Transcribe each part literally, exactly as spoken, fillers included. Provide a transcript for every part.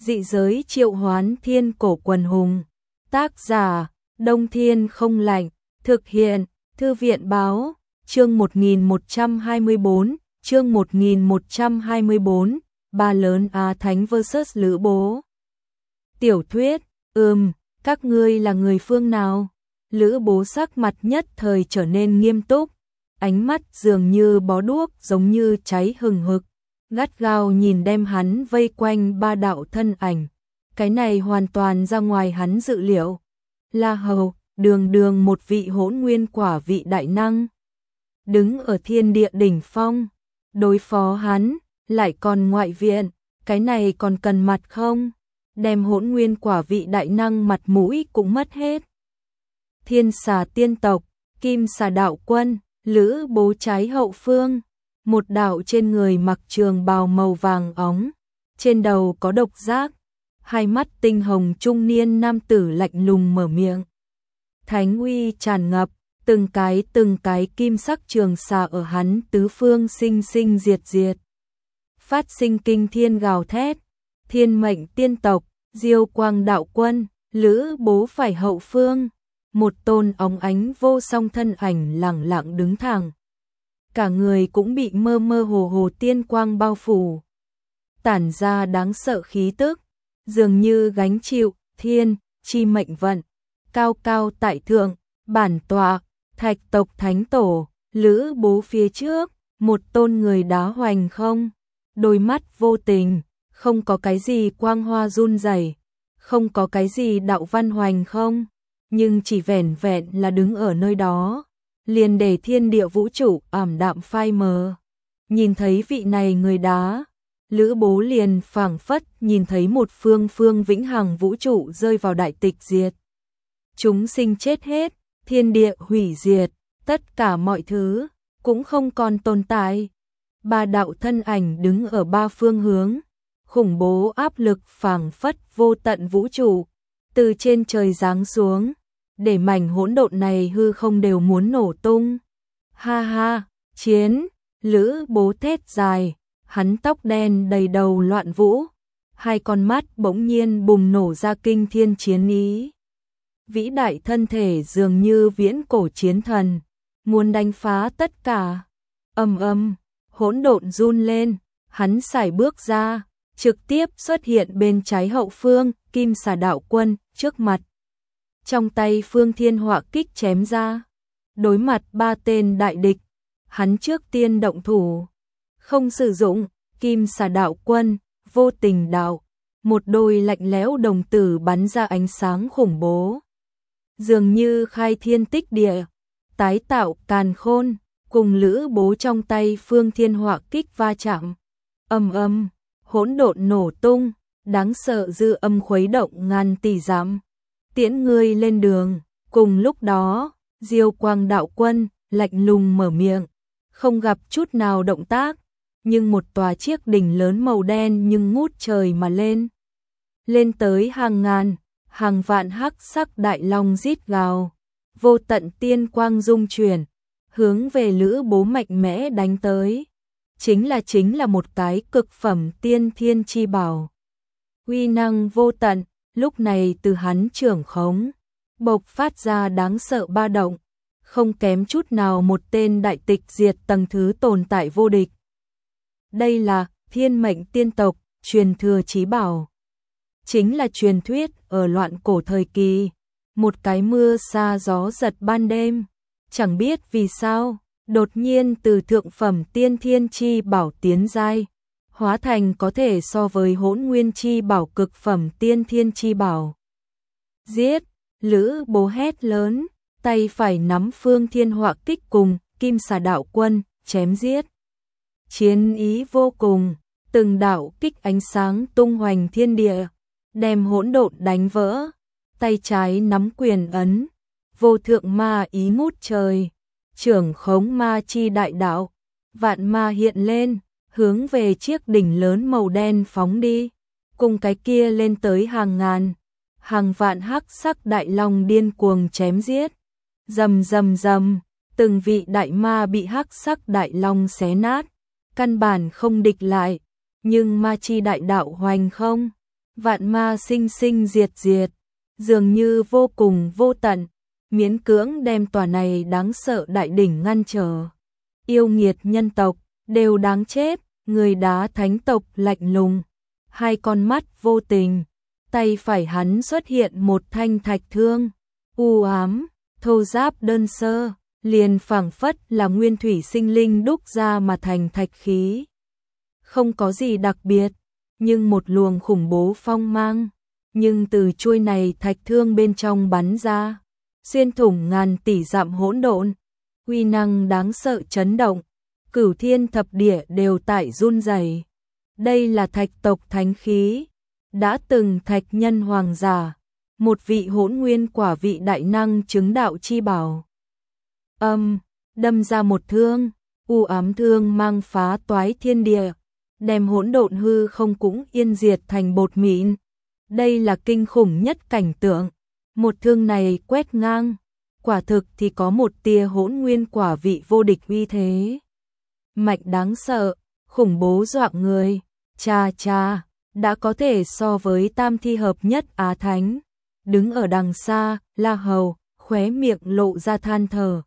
Dị giới triệu hoán thiên cổ quần hùng. Tác giả, Đông Thiên không lạnh. Thực hiện, Thư viện báo, chương một nghìn một trăm hai mươi bốn, chương một nghìn một trăm hai mươi bốn, Ba lớn Á Thánh versus Lữ Bố. Tiểu thuyết, ừm, các ngươi là người phương nào? Lữ Bố sắc mặt nhất thời trở nên nghiêm túc, ánh mắt dường như bó đuốc giống như cháy hừng hực, gắt gao nhìn đem hắn vây quanh ba đạo thân ảnh. Cái này hoàn toàn ra ngoài hắn dự liệu. La Hầu, đường đường một vị hỗn nguyên quả vị đại năng, đứng ở thiên địa đỉnh phong, đối phó hắn, lại còn ngoại viện, cái này còn cần mặt không? Đem hỗn nguyên quả vị đại năng mặt mũi cũng mất hết. Thiên Xà tiên tộc, Kim Xà đạo quân, Lữ Bố trái hậu phương, một đạo trên người mặc trường bào màu vàng óng, trên đầu có độc giác, hai mắt tinh hồng trung niên nam tử lạnh lùng mở miệng. Thánh uy tràn ngập, từng cái từng cái kim sắc trường xà ở hắn tứ phương sinh sinh diệt diệt. Phát sinh kinh thiên gào thét, Thiên Mệnh tiên tộc, Diêu Quang đạo quân, Lữ Bố phải hậu phương, một tôn óng ánh vô song thân ảnh lẳng lặng đứng thẳng. Cả người cũng bị mơ mơ hồ hồ tiên quang bao phủ, tản ra đáng sợ khí tức, dường như gánh chịu thiên chi mệnh vận. Cao cao tại thượng, bản tọa, Thạch tộc thánh tổ, Lữ Bố phía trước, một tôn người đá hoành không, đôi mắt vô tình, không có cái gì quang hoa run rẩy, không có cái gì đạo văn hoành không, nhưng chỉ vẻn vẹn là đứng ở nơi đó, liền để thiên địa vũ trụ ảm đạm phai mờ. Nhìn thấy vị này người đá, Lữ Bố liền phảng phất nhìn thấy một phương phương vĩnh hằng vũ trụ rơi vào đại tịch diệt. Chúng sinh chết hết, thiên địa hủy diệt, tất cả mọi thứ cũng không còn tồn tại. Ba đạo thân ảnh đứng ở ba phương hướng, khủng bố áp lực phảng phất vô tận vũ trụ từ trên trời giáng xuống, để mảnh hỗn độn này hư không đều muốn nổ tung. Ha ha, chiến! Lữ Bố thét dài, hắn tóc đen đầy đầu loạn vũ, hai con mắt bỗng nhiên bùng nổ ra kinh thiên chiến ý. Vĩ đại thân thể dường như viễn cổ chiến thần, muốn đánh phá tất cả. Ầm ầm, hỗn độn run lên, hắn sải bước ra, trực tiếp xuất hiện bên trái hậu phương, Kim Xà đạo quân trước mặt. Trong tay Phương Thiên Họa kích chém ra, đối mặt ba tên đại địch, hắn trước tiên động thủ, không sử dụng Kim Xà đạo quân, vô tình đạo, một đôi lạnh lẽo đồng tử bắn ra ánh sáng khủng bố, dường như khai thiên tích địa, tái tạo càn khôn, cùng Lữ Bố trong tay Phương Thiên Họa kích va chạm. Ầm ầm, hỗn độn nổ tung, đáng sợ dư âm khuấy động ngàn tỷ dặm. Tiễn ngươi lên đường. Cùng lúc đó, Diêu Quang đạo quân lạnh lùng mở miệng, không gặp chút nào động tác, nhưng một tòa chiếc đỉnh lớn màu đen nhưng ngút trời mà lên. Lên tới hàng ngàn, hàng vạn hắc sắc đại long rít gào, vô tận tiên quang dung chuyển, hướng về Lữ Bố mạnh mẽ đánh tới. Chính là chính là một cái cực phẩm tiên thiên chi bảo. Uy năng vô tận, lúc này từ hắn trưởng khống, bộc phát ra đáng sợ ba động, không kém chút nào một tên đại tịch diệt tầng thứ tồn tại vô địch. Đây là Thiên Mệnh tiên tộc, truyền thừa chí bảo. Chính là truyền thuyết ở loạn cổ thời kỳ, một cái mưa sa gió giật ban đêm, chẳng biết vì sao, đột nhiên từ thượng phẩm tiên thiên chi bảo tiến giai, hóa thành có thể so với hỗn nguyên chi bảo cực phẩm tiên thiên chi bảo. Giết! Lữ Bố hét lớn, tay phải nắm Phương Thiên Họa kích cùng Kim Xà đạo quân, chém giết. Chiến ý vô cùng, từng đạo kích ánh sáng tung hoành thiên địa, đem hỗn độn đánh vỡ, tay trái nắm quyền ấn, vô thượng ma ý ngút trời, trưởng khống ma chi đại đạo, vạn ma hiện lên, hướng về chiếc đỉnh lớn màu đen phóng đi, cùng cái kia lên tới hàng ngàn, hàng vạn hắc sắc đại long điên cuồng chém giết. Rầm rầm rầm, từng vị đại ma bị hắc sắc đại long xé nát, căn bản không địch lại, nhưng ma chi đại đạo hoành không, vạn ma sinh sinh diệt diệt, dường như vô cùng vô tận, miễn cưỡng đem tòa này đáng sợ đại đỉnh ngăn trở. Yêu nghiệt nhân tộc, đều đáng chết, người đá thánh tộc lạnh lùng, hai con mắt vô tình, tay phải hắn xuất hiện một thanh thạch thương, u ám, thô ráp đơn sơ, liền phảng phất là nguyên thủy sinh linh đúc ra mà thành thạch khí. Không có gì đặc biệt, nhưng một luồng khủng bố phong mang, nhưng từ chuôi này thạch thương bên trong bắn ra, xuyên thủng ngàn tỷ dặm hỗn độn, uy năng đáng sợ chấn động, cửu thiên thập địa đều tại run rẩy. Đây là thạch tộc thánh khí, đã từng thạch nhân hoàng giả, một vị hỗn nguyên quả vị đại năng chứng đạo chi bảo. Âm, đâm ra một thương, u ám thương mang phá toái thiên địa, đem hỗn độn hư không cũng yên diệt thành bột mịn. Đây là kinh khủng nhất cảnh tượng. Một thương này quét ngang, quả thực thì có một tia hỗn nguyên quả vị vô địch uy thế. Mạnh đáng sợ, khủng bố dọa người, cha cha, đã có thể so với tam thi hợp nhất Á Thánh. Đứng ở đằng xa, La Hầu, khóe miệng lộ ra than thở.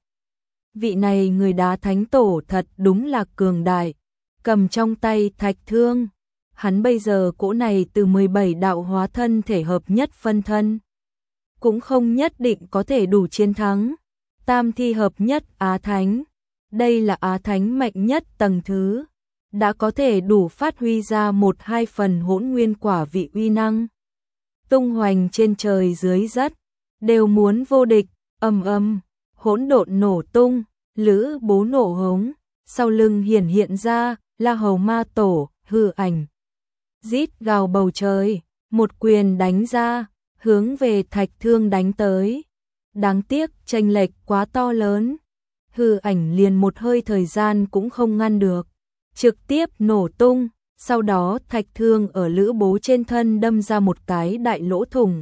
Vị này người đá thánh tổ thật đúng là cường đại, cầm trong tay thạch thương. Hắn bây giờ cỗ này từ mười bảy đạo hóa thân thể hợp nhất phân thân, cũng không nhất định có thể đủ chiến thắng. Tam thi hợp nhất Á Thánh, đây là Á Thánh mạnh nhất tầng thứ, đã có thể đủ phát huy ra một hai phần hỗn nguyên quả vị uy năng. Tung hoành trên trời dưới đất, đều muốn vô địch, ầm ầm, hỗn độn nổ tung, Lữ Bố nổ hống, sau lưng hiển hiện ra La Hầu Ma Tổ, hư ảnh. Rít gào bầu trời, một quyền đánh ra, hướng về thạch thương đánh tới. Đáng tiếc chênh lệch quá to lớn, hư ảnh liền một hơi thời gian cũng không ngăn được, trực tiếp nổ tung, sau đó thạch thương ở Lữ Bố trên thân đâm ra một cái đại lỗ thủng.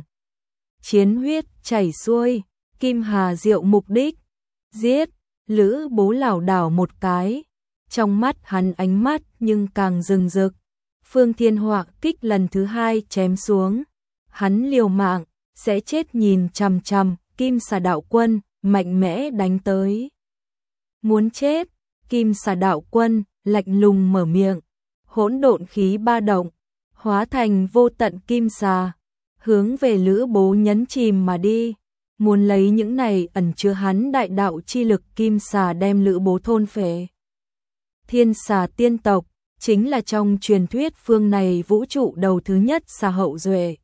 Chiến huyết chảy xuôi, Kim Hà Diệu mục đích, giết, Lữ Bố lảo đảo một cái, trong mắt hắn ánh mắt nhưng càng rừng rực. Phương Thiên Họa kích lần thứ hai chém xuống, hắn liều mạng, sẽ chết nhìn chằm chằm, Kim Xà Đạo Quân mạnh mẽ đánh tới. Muốn chết, Kim Xà Đạo Quân lạnh lùng mở miệng, hỗn độn khí ba động, hóa thành vô tận kim xà, hướng về Lữ Bố nhấn chìm mà đi, muốn lấy những này ẩn chứa hắn đại đạo chi lực kim xà đem Lữ Bố thôn phệ. Thiên xà tiên tộc chính là trong truyền thuyết phương này vũ trụ đầu thứ nhất xà hậu duệ.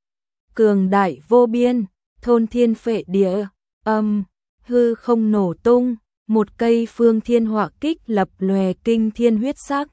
Cường đại vô biên, thôn thiên phệ địa, âm, hư không nổ tung, một cây Phương Thiên Họa kích lập lòe kinh thiên huyết sắc.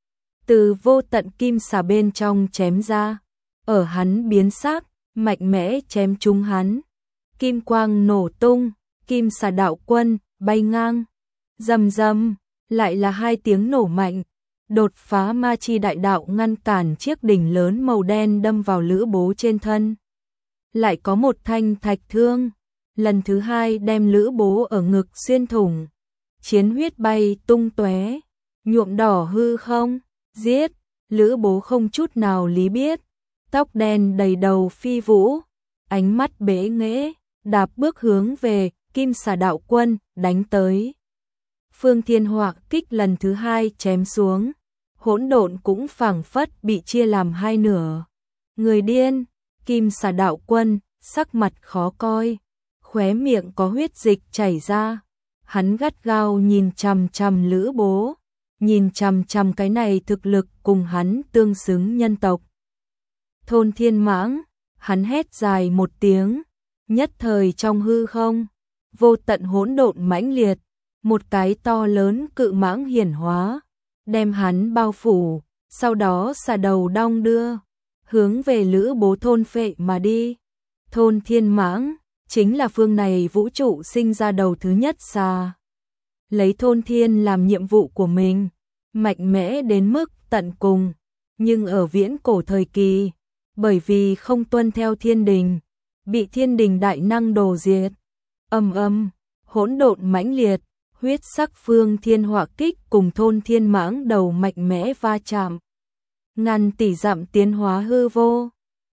Từ vô tận kim xà bên trong chém ra, ở hắn biến sắc, mạnh mẽ chém trúng hắn. Kim quang nổ tung, Kim Xà Đạo Quân bay ngang, rầm rầm, lại là hai tiếng nổ mạnh, đột phá ma chi đại đạo ngăn cản chiếc đỉnh lớn màu đen đâm vào Lữ Bố trên thân. Lại có một thanh thạch thương, lần thứ hai đem Lữ Bố ở ngực xuyên thủng, chiến huyết bay tung tóe, nhuộm đỏ hư không, giết, Lữ Bố không chút nào lý biết, tóc đen đầy đầu phi vũ, ánh mắt bế nghễ, đạp bước hướng về Kim Xà Đạo Quân đánh tới. Phương Thiên Họa kích lần thứ hai chém xuống, hỗn độn cũng phảng phất bị chia làm hai nửa. Người điên, Kim Xà Đạo Quân sắc mặt khó coi, khóe miệng có huyết dịch chảy ra, hắn gắt gao nhìn chằm chằm Lữ Bố, nhìn chằm chằm cái này thực lực cùng hắn tương xứng nhân tộc. Thôn Thiên Mãng, hắn hét dài một tiếng, nhất thời trong hư không, vô tận hỗn độn mãnh liệt, một cái to lớn cự mãng hiển hóa, đem hắn bao phủ, sau đó xà đầu đong đưa, hướng về Lữ Bố thôn phệ mà đi. Thôn Thiên Mãng chính là phương này vũ trụ sinh ra đầu thứ nhất xà. Lấy thôn thiên làm nhiệm vụ của mình, mạnh mẽ đến mức tận cùng, nhưng ở viễn cổ thời kỳ, bởi vì không tuân theo thiên đình, bị thiên đình đại năng đồ diệt. Âm âm, hỗn độn mãnh liệt, huyết sắc Phương Thiên Họa kích cùng thôn Thiên Mãng đầu mạnh mẽ va chạm. Ngàn tỷ dặm tiến hóa hư vô,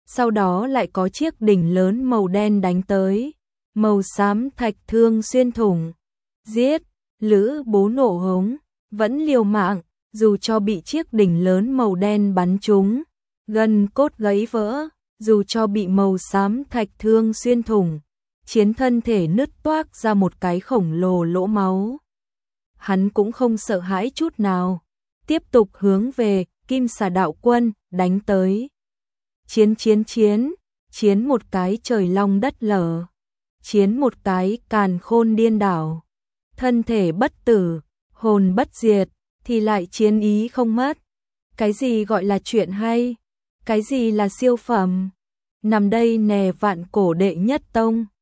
sau đó lại có chiếc đỉnh lớn màu đen đánh tới, màu xám thạch thương xuyên thủng, giết, Lữ Bố nộ hống, vẫn liều mạng, dù cho bị chiếc đỉnh lớn màu đen bắn trúng, gân cốt gãy vỡ, dù cho bị màu xám thạch thương xuyên thủng, chiến thân thể nứt toác ra một cái khổng lồ lỗ máu. Hắn cũng không sợ hãi chút nào, tiếp tục hướng về Kim Xà đạo quân đánh tới. Chiến chiến chiến, chiến một cái trời long đất lở, chiến một cái càn khôn điên đảo, thân thể bất tử, hồn bất diệt, thì lại chiến ý không mất. Cái gì gọi là chuyện hay? Cái gì là siêu phẩm? Nằm đây nè vạn cổ đệ nhất tông.